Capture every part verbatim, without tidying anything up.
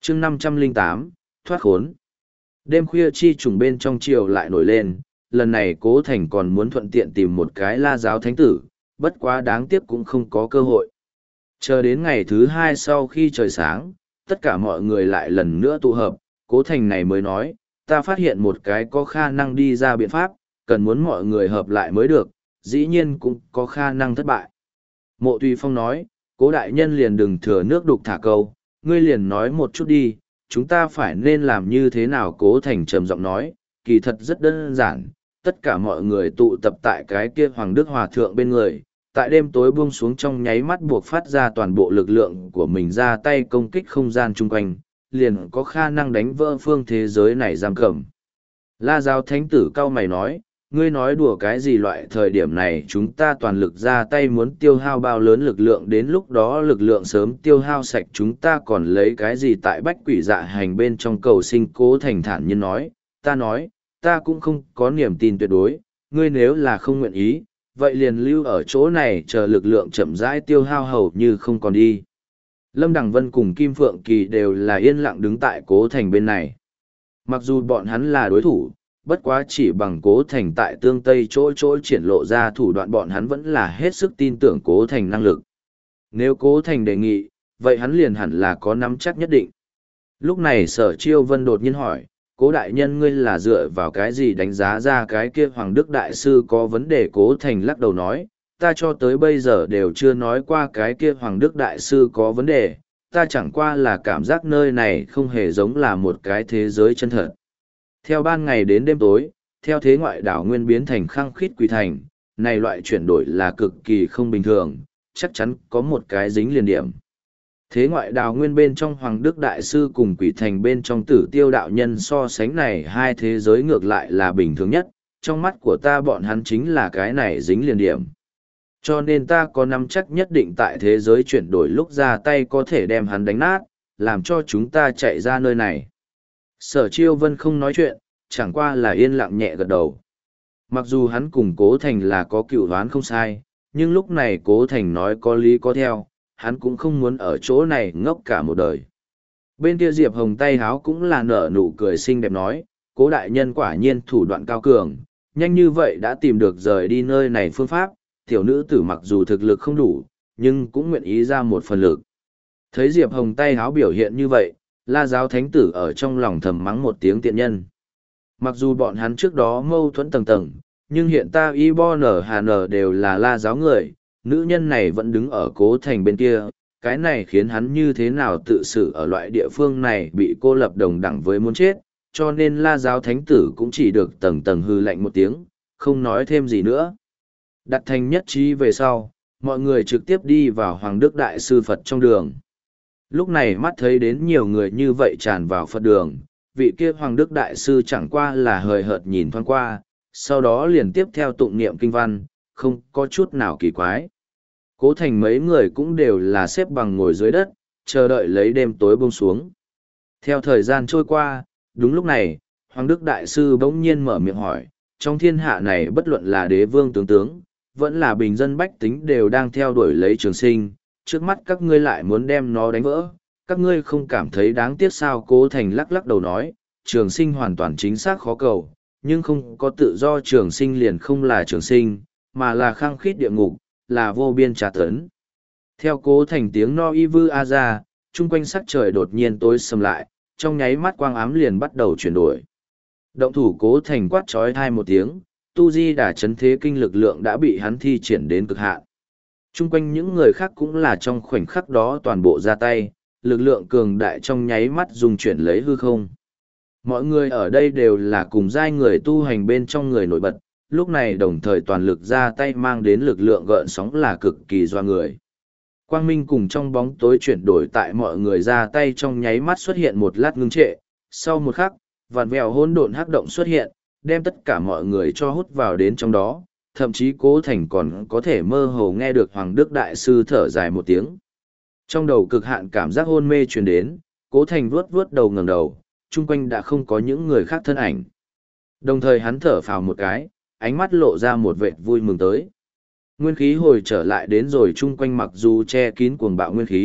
chương năm trăm lẻ tám, thoát khốn. Đêm khuya chi trùng bên trong triều lại nổi lên, lần này Cố Thành còn muốn thuận tiện tìm một cái La giáo thánh tử, bất quá đáng tiếc cũng không có cơ hội. Chờ đến ngày thứ hai sau khi trời sáng, tất cả mọi người lại lần nữa tụ hợp, Cố Thành này mới nói, ta phát hiện một cái có khả năng đi ra biện pháp, cần muốn mọi người hợp lại mới được, dĩ nhiên cũng có khả năng thất bại. Mộ Tùy Phong nói, Cố đại nhân liền đừng thừa nước đục thả câu, ngươi liền nói một chút đi, chúng ta phải nên làm như thế nào. Cố Thành trầm giọng nói, kỳ thật rất đơn giản, tất cả mọi người tụ tập tại cái kia Hoàng Đức Hòa Thượng bên người, tại đêm tối buông xuống trong nháy mắt buộc phát ra toàn bộ lực lượng của mình ra tay công kích không gian chung quanh, liền có khả năng đánh vỡ phương thế giới này giam cầm. La giáo thánh tử cao mày nói, ngươi nói đùa cái gì, loại thời điểm này chúng ta toàn lực ra tay muốn tiêu hao bao lớn lực lượng, đến lúc đó lực lượng sớm tiêu hao sạch chúng ta còn lấy cái gì tại bách quỷ dạ hành bên trong cầu sinh. Cố Thành thản nhiên nói, ta nói, ta cũng không có niềm tin tuyệt đối, ngươi nếu là không nguyện ý, vậy liền lưu ở chỗ này chờ lực lượng chậm rãi tiêu hao hầu như không còn đi. Lâm Đằng Vân cùng Kim Phượng Kỳ đều là yên lặng đứng tại Cố Thành bên này. Mặc dù bọn hắn là đối thủ, bất quá chỉ bằng Cố Thành tại tương tây chỗ chỗ triển lộ ra thủ đoạn, bọn hắn vẫn là hết sức tin tưởng Cố Thành năng lực. Nếu Cố Thành đề nghị, vậy hắn liền hẳn là có nắm chắc nhất định. Lúc này Sở Chiêu Vân đột nhiên hỏi, Cố đại nhân ngươi là dựa vào cái gì đánh giá ra cái kia Hoàng Đức Đại Sư có vấn đề? Cố Thành lắc đầu nói, ta cho tới bây giờ đều chưa nói qua cái kia Hoàng Đức Đại Sư có vấn đề, ta chẳng qua là cảm giác nơi này không hề giống là một cái thế giới chân thật. Theo ban ngày đến đêm tối, theo thế ngoại đảo nguyên biến thành khăng khít quỷ thành, này loại chuyển đổi là cực kỳ không bình thường, chắc chắn có một cái dính liền điểm. Thế ngoại đào nguyên bên trong Hoàng Đức Đại Sư cùng quỷ thành bên trong Tử Tiêu đạo nhân so sánh này hai thế giới ngược lại là bình thường nhất, trong mắt của ta bọn hắn chính là cái này dính liền điểm. Cho nên ta có nắm chắc nhất định tại thế giới chuyển đổi lúc ra tay có thể đem hắn đánh nát, làm cho chúng ta chạy ra nơi này. Sở Chiêu Vân không nói chuyện, chẳng qua là yên lặng nhẹ gật đầu. Mặc dù hắn cùng Cố Thành là có cựu đoán không sai, nhưng lúc này Cố Thành nói có lý có theo, hắn cũng không muốn ở chỗ này ngốc cả một đời. Bên kia Diệp Hồng tay háo cũng là nở nụ cười xinh đẹp nói, Cố đại nhân quả nhiên thủ đoạn cao cường, nhanh như vậy đã tìm được rời đi nơi này phương pháp, tiểu nữ tử mặc dù thực lực không đủ, nhưng cũng nguyện ý ra một phần lực. Thấy Diệp Hồng tay háo biểu hiện như vậy, La giáo thánh tử ở trong lòng thầm mắng một tiếng tiện nhân. Mặc dù bọn hắn trước đó mâu thuẫn tầng tầng, nhưng hiện ta y bo nở hà nở đều là La giáo người, nữ nhân này vẫn đứng ở Cố Thành bên kia, cái này khiến hắn như thế nào tự xử ở loại địa phương này bị cô lập đồng đẳng với muốn chết, cho nên La giáo thánh tử cũng chỉ được tầng tầng hư lạnh một tiếng, không nói thêm gì nữa. Đặt thành nhất trí về sau, mọi người trực tiếp đi vào Hoàng Đức Đại Sư Phật trong đường. Lúc này mắt thấy đến nhiều người như vậy tràn vào Phật đường, vị kia Hoàng Đức Đại Sư chẳng qua là hời hợt nhìn thoáng qua, sau đó liền tiếp theo tụng niệm kinh văn, không có chút nào kỳ quái. Cố Thành mấy người cũng đều là xếp bằng ngồi dưới đất, chờ đợi lấy đêm tối buông xuống. Theo thời gian trôi qua, đúng lúc này, Hoàng Đức Đại Sư bỗng nhiên mở miệng hỏi, trong thiên hạ này bất luận là đế vương tướng tướng, vẫn là bình dân bách tính đều đang theo đuổi lấy Trường Sinh, trước mắt các ngươi lại muốn đem nó đánh vỡ, các ngươi không cảm thấy đáng tiếc sao? Cố Thành lắc lắc đầu nói, Trường Sinh hoàn toàn chính xác khó cầu, nhưng không có tự do Trường Sinh liền không là Trường Sinh, mà là khăng khít địa ngục, là vô biên trà tấn. Theo Cố Thành tiếng no y vư a ra, chung quanh sắc trời đột nhiên tối sầm lại, trong nháy mắt quang ám liền bắt đầu chuyển đổi. Động thủ Cố Thành quát trói thai một tiếng, tu di đả chấn thế kinh lực lượng đã bị hắn thi triển đến cực hạn. Chung quanh những người khác cũng là trong khoảnh khắc đó toàn bộ ra tay, lực lượng cường đại trong nháy mắt dùng chuyển lấy hư không. Mọi người ở đây đều là cùng giai người tu hành bên trong người nổi bật, lúc này đồng thời toàn lực ra tay mang đến lực lượng gợn sóng là cực kỳ doa người. Quang minh cùng trong bóng tối chuyển đổi tại mọi người ra tay trong nháy mắt xuất hiện một lát ngưng trệ, sau một khắc, vạn vẹo hỗn độn hắc động xuất hiện, đem tất cả mọi người cho hút vào đến trong đó, thậm chí Cố Thành còn có thể mơ hồ nghe được Hoàng Đức Đại Sư thở dài một tiếng. Trong đầu cực hạn cảm giác hôn mê truyền đến, Cố Thành vuốt vuốt đầu ngẩng đầu, chung quanh đã không có những người khác thân ảnh. Đồng thời hắn thở phào một cái, ánh mắt lộ ra một vệt vui mừng tới. Nguyên khí hồi trở lại đến rồi chung quanh mặc dù che kín cuồng bạo nguyên khí,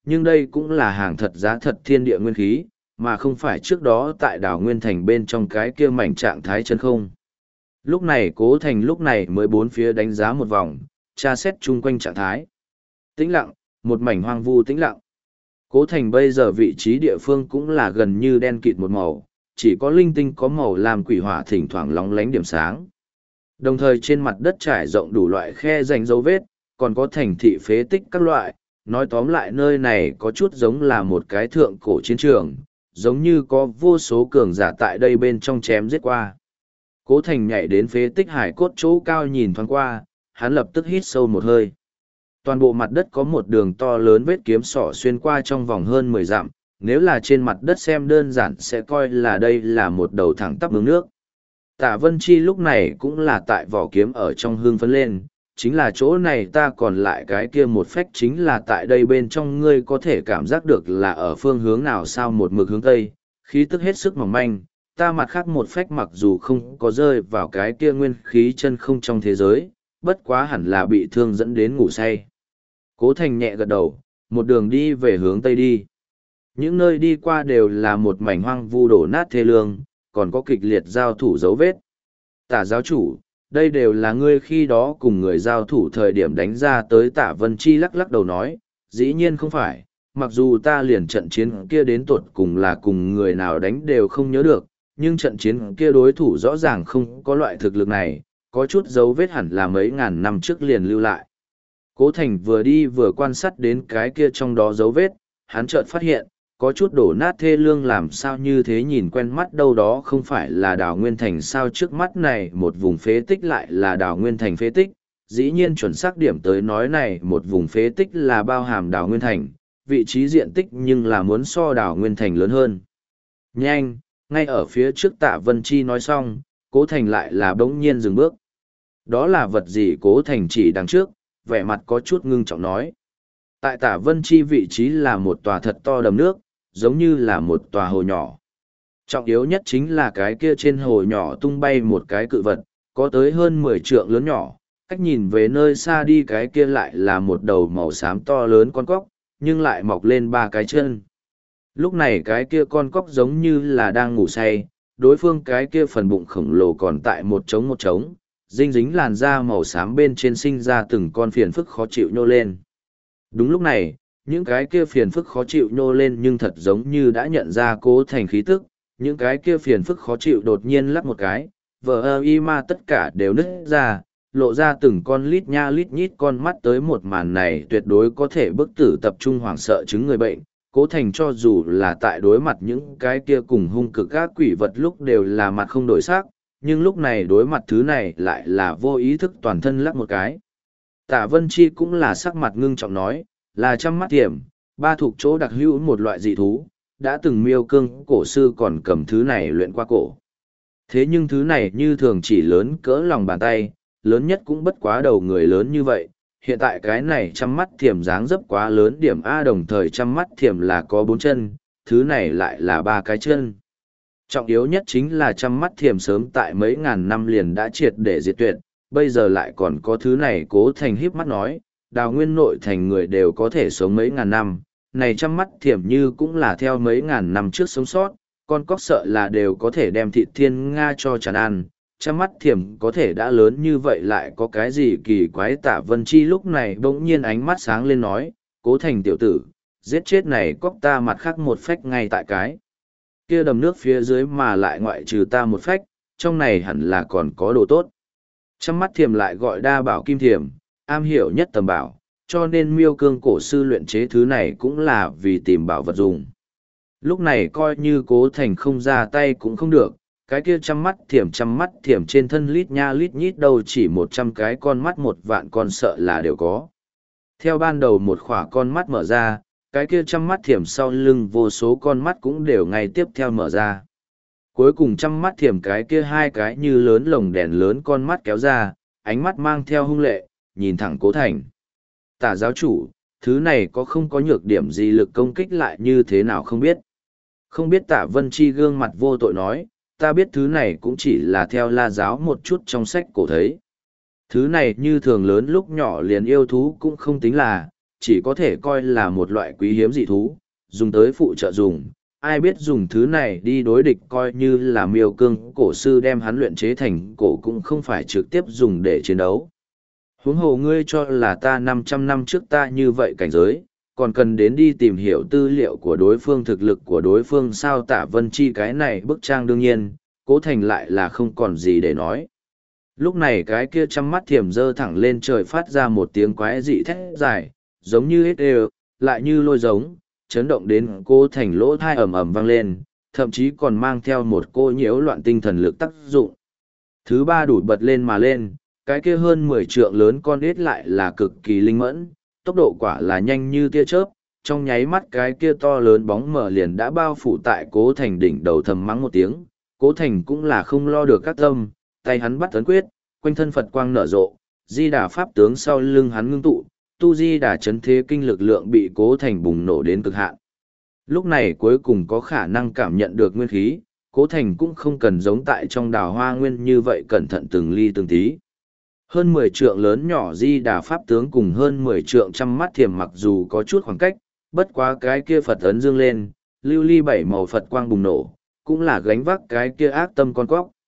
nhưng đây cũng là hàng thật giá thật thiên địa nguyên khí, mà không phải trước đó tại đảo Nguyên Thành bên trong cái kia mảnh trạng thái chân không. Lúc này Cố Thành lúc này mới bốn phía đánh giá một vòng, tra xét chung quanh trạng thái. Tĩnh lặng, một mảnh hoang vu tĩnh lặng. Cố Thành bây giờ vị trí địa phương cũng là gần như đen kịt một màu, chỉ có linh tinh có màu làm quỷ hỏa thỉnh thoảng lóng lánh điểm sáng. Đồng thời trên mặt đất trải rộng đủ loại khe rãnh dấu vết, còn có thành thị phế tích các loại, nói tóm lại nơi này có chút giống là một cái thượng cổ chiến trường, giống như có vô số cường giả tại đây bên trong chém giết qua. Cố Thành nhảy đến phế tích hải cốt chỗ cao nhìn thoáng qua, hắn lập tức hít sâu một hơi. Toàn bộ mặt đất có một đường to lớn vết kiếm sỏ xuyên qua trong vòng hơn mười dặm, nếu là trên mặt đất xem đơn giản sẽ coi là đây là một đầu thẳng tắp hướng nước. Tạ Vân Chi lúc này cũng là tại vỏ kiếm ở trong hương phấn lên, chính là chỗ này ta còn lại cái kia một phách chính là tại đây bên trong ngươi có thể cảm giác được là ở phương hướng nào sao một mực hướng tây, khí tức hết sức mỏng manh, ta mặt khác một phách mặc dù không có rơi vào cái kia nguyên khí chân không trong thế giới, bất quá hẳn là bị thương dẫn đến ngủ say. Cố Thành nhẹ gật đầu, một đường đi về hướng tây đi. Những nơi đi qua đều là một mảnh hoang vu đổ nát thê lương, còn có kịch liệt giao thủ dấu vết. Tả giáo chủ, đây đều là ngươi khi đó cùng người giao thủ thời điểm đánh ra tới. Tả Vân Chi lắc lắc đầu nói, dĩ nhiên không phải, mặc dù ta liền trận chiến kia đến tột cùng là cùng người nào đánh đều không nhớ được, nhưng trận chiến kia đối thủ rõ ràng không có loại thực lực này, có chút dấu vết hẳn là mấy ngàn năm trước liền lưu lại. Cố Thành vừa đi vừa quan sát đến cái kia trong đó dấu vết, hắn chợt phát hiện, có chút đổ nát thê lương làm sao như thế nhìn quen mắt đâu đó không phải là đào nguyên thành sao trước mắt này một vùng phế tích lại là đào nguyên thành phế tích, dĩ nhiên chuẩn xác điểm tới nói này một vùng phế tích là bao hàm đào nguyên thành, vị trí diện tích nhưng là muốn so đào nguyên thành lớn hơn. Nhanh, ngay ở phía trước Tạ Vân Chi nói xong, Cố Thành lại là bỗng nhiên dừng bước. Đó là vật gì? Cố Thành chỉ đằng trước, vẻ mặt có chút ngưng trọng nói. Tại Tạ Vân Chi vị trí là một tòa thật to đầm nước, giống như là một tòa hồ nhỏ. Trọng yếu nhất chính là cái kia trên hồ nhỏ tung bay một cái cự vật, có tới hơn mười trượng lớn nhỏ, cách nhìn về nơi xa đi cái kia lại là một đầu màu xám to lớn con cóc, nhưng lại mọc lên ba cái chân. Lúc này cái kia con cóc giống như là đang ngủ say, đối phương cái kia phần bụng khổng lồ còn tại một trống một trống, dinh dính làn da màu xám bên trên sinh ra từng con phiền phức khó chịu nhô lên. Đúng lúc này, những cái kia phiền phức khó chịu nhô lên nhưng thật giống như đã nhận ra Cố Thành khí tức, những cái kia phiền phức khó chịu đột nhiên lắc một cái, vờ ơ y ma tất cả đều nứt ra, lộ ra từng con lít nha lít nhít con mắt tới một màn này tuyệt đối có thể bức tử tập trung hoảng sợ chứng người bệnh. Cố Thành cho dù là tại đối mặt những cái kia cùng hung cực các quỷ vật lúc đều là mặt không đổi sắc, nhưng lúc này đối mặt thứ này lại là vô ý thức toàn thân lắc một cái. Tạ Vân Chi cũng là sắc mặt ngưng trọng nói, là trăm mắt tiềm, ba thuộc chỗ đặc hữu một loại dị thú, đã từng miêu cương cổ sư còn cầm thứ này luyện qua cổ. Thế nhưng thứ này như thường chỉ lớn cỡ lòng bàn tay, lớn nhất cũng bất quá đầu người lớn như vậy. Hiện tại cái này trăm mắt thiểm dáng dấp quá lớn điểm A, đồng thời trăm mắt thiểm là có bốn chân, thứ này lại là ba cái chân. Trọng yếu nhất chính là trăm mắt thiểm sớm tại mấy ngàn năm liền đã triệt để diệt tuyệt, bây giờ lại còn có thứ này. Cố Thành híp mắt nói, đào nguyên nội thành người đều có thể sống mấy ngàn năm, này trăm mắt thiểm như cũng là theo mấy ngàn năm trước sống sót, con cóc sợ là đều có thể đem thịt thiên nga cho chán ăn. Trăm mắt thiểm có thể đã lớn như vậy lại có cái gì kỳ quái? Tạ Vân Chi lúc này bỗng nhiên ánh mắt sáng lên nói, Cố Thành tiểu tử, giết chết này cóc ta mặt khác một phách ngay tại cái kia đầm nước phía dưới, mà lại ngoại trừ ta một phách, trong này hẳn là còn có đồ tốt. Trăm mắt thiểm lại gọi đa bảo kim thiểm, am hiểu nhất tầm bảo, cho nên miêu cương cổ sư luyện chế thứ này cũng là vì tìm bảo vật dùng. Lúc này coi như Cố Thành không ra tay cũng không được, cái kia trăm mắt thiểm trăm mắt thiểm trên thân lít nha lít nhít đâu chỉ một trăm cái con mắt một vạn con sợ là đều có. Theo ban đầu một khỏa con mắt mở ra, cái kia trăm mắt thiểm sau lưng vô số con mắt cũng đều ngay tiếp theo mở ra. Cuối cùng trăm mắt thiểm cái kia hai cái như lớn lồng đèn lớn con mắt kéo ra, ánh mắt mang theo hung lệ, nhìn thẳng Cố Thành. Tả giáo chủ, thứ này có không có nhược điểm gì, lực công kích lại như thế nào không biết. Không biết. Tạ Vân Chi gương mặt vô tội nói, ta biết thứ này cũng chỉ là theo La giáo một chút trong sách cổ thấy. Thứ này như thường lớn lúc nhỏ liền yêu thú cũng không tính là, chỉ có thể coi là một loại quý hiếm dị thú, dùng tới phụ trợ dùng. Ai biết dùng thứ này đi đối địch coi như là miêu cương cổ sư đem hắn luyện chế thành cổ cũng không phải trực tiếp dùng để chiến đấu. Huống hồ ngươi cho là ta năm trăm năm trước ta như vậy cảnh giới, còn cần đến đi tìm hiểu tư liệu của đối phương thực lực của đối phương sao Tạ Vân Chi cái này bức trang đương nhiên, Cố Thành lại là không còn gì để nói. Lúc này cái kia chăm mắt thiểm dơ thẳng lên trời phát ra một tiếng quái dị thét dài, giống như hết đều, lại như lôi giống, chấn động đến Cố Thành lỗ thai ầm ầm vang lên, thậm chí còn mang theo một cô nhiễu loạn tinh thần lực tác dụng. Thứ ba đủ bật lên mà lên, cái kia hơn mười trượng lớn con ếch lại là cực kỳ linh mẫn, tốc độ quả là nhanh như tia chớp, trong nháy mắt cái kia to lớn bóng mở liền đã bao phủ tại Cố Thành đỉnh đầu thầm mắng một tiếng, Cố Thành cũng là không lo được các tâm, tay hắn bắt ấn quyết, quanh thân Phật quang nở rộ, Di Đà pháp tướng sau lưng hắn ngưng tụ, tu Di Đà chấn thế kinh lực lượng bị Cố Thành bùng nổ đến cực hạn. Lúc này cuối cùng có khả năng cảm nhận được nguyên khí, Cố Thành cũng không cần giống tại trong đào hoa nguyên như vậy cẩn thận từng ly từng tí. Hơn mười trượng lớn nhỏ Di Đà pháp tướng cùng hơn mười trượng trăm mắt thiềm mặc dù có chút khoảng cách, bất quá cái kia Phật ấn dương lên, lưu ly bảy màu Phật quang bùng nổ, cũng là gánh vác cái kia ác tâm con cóc.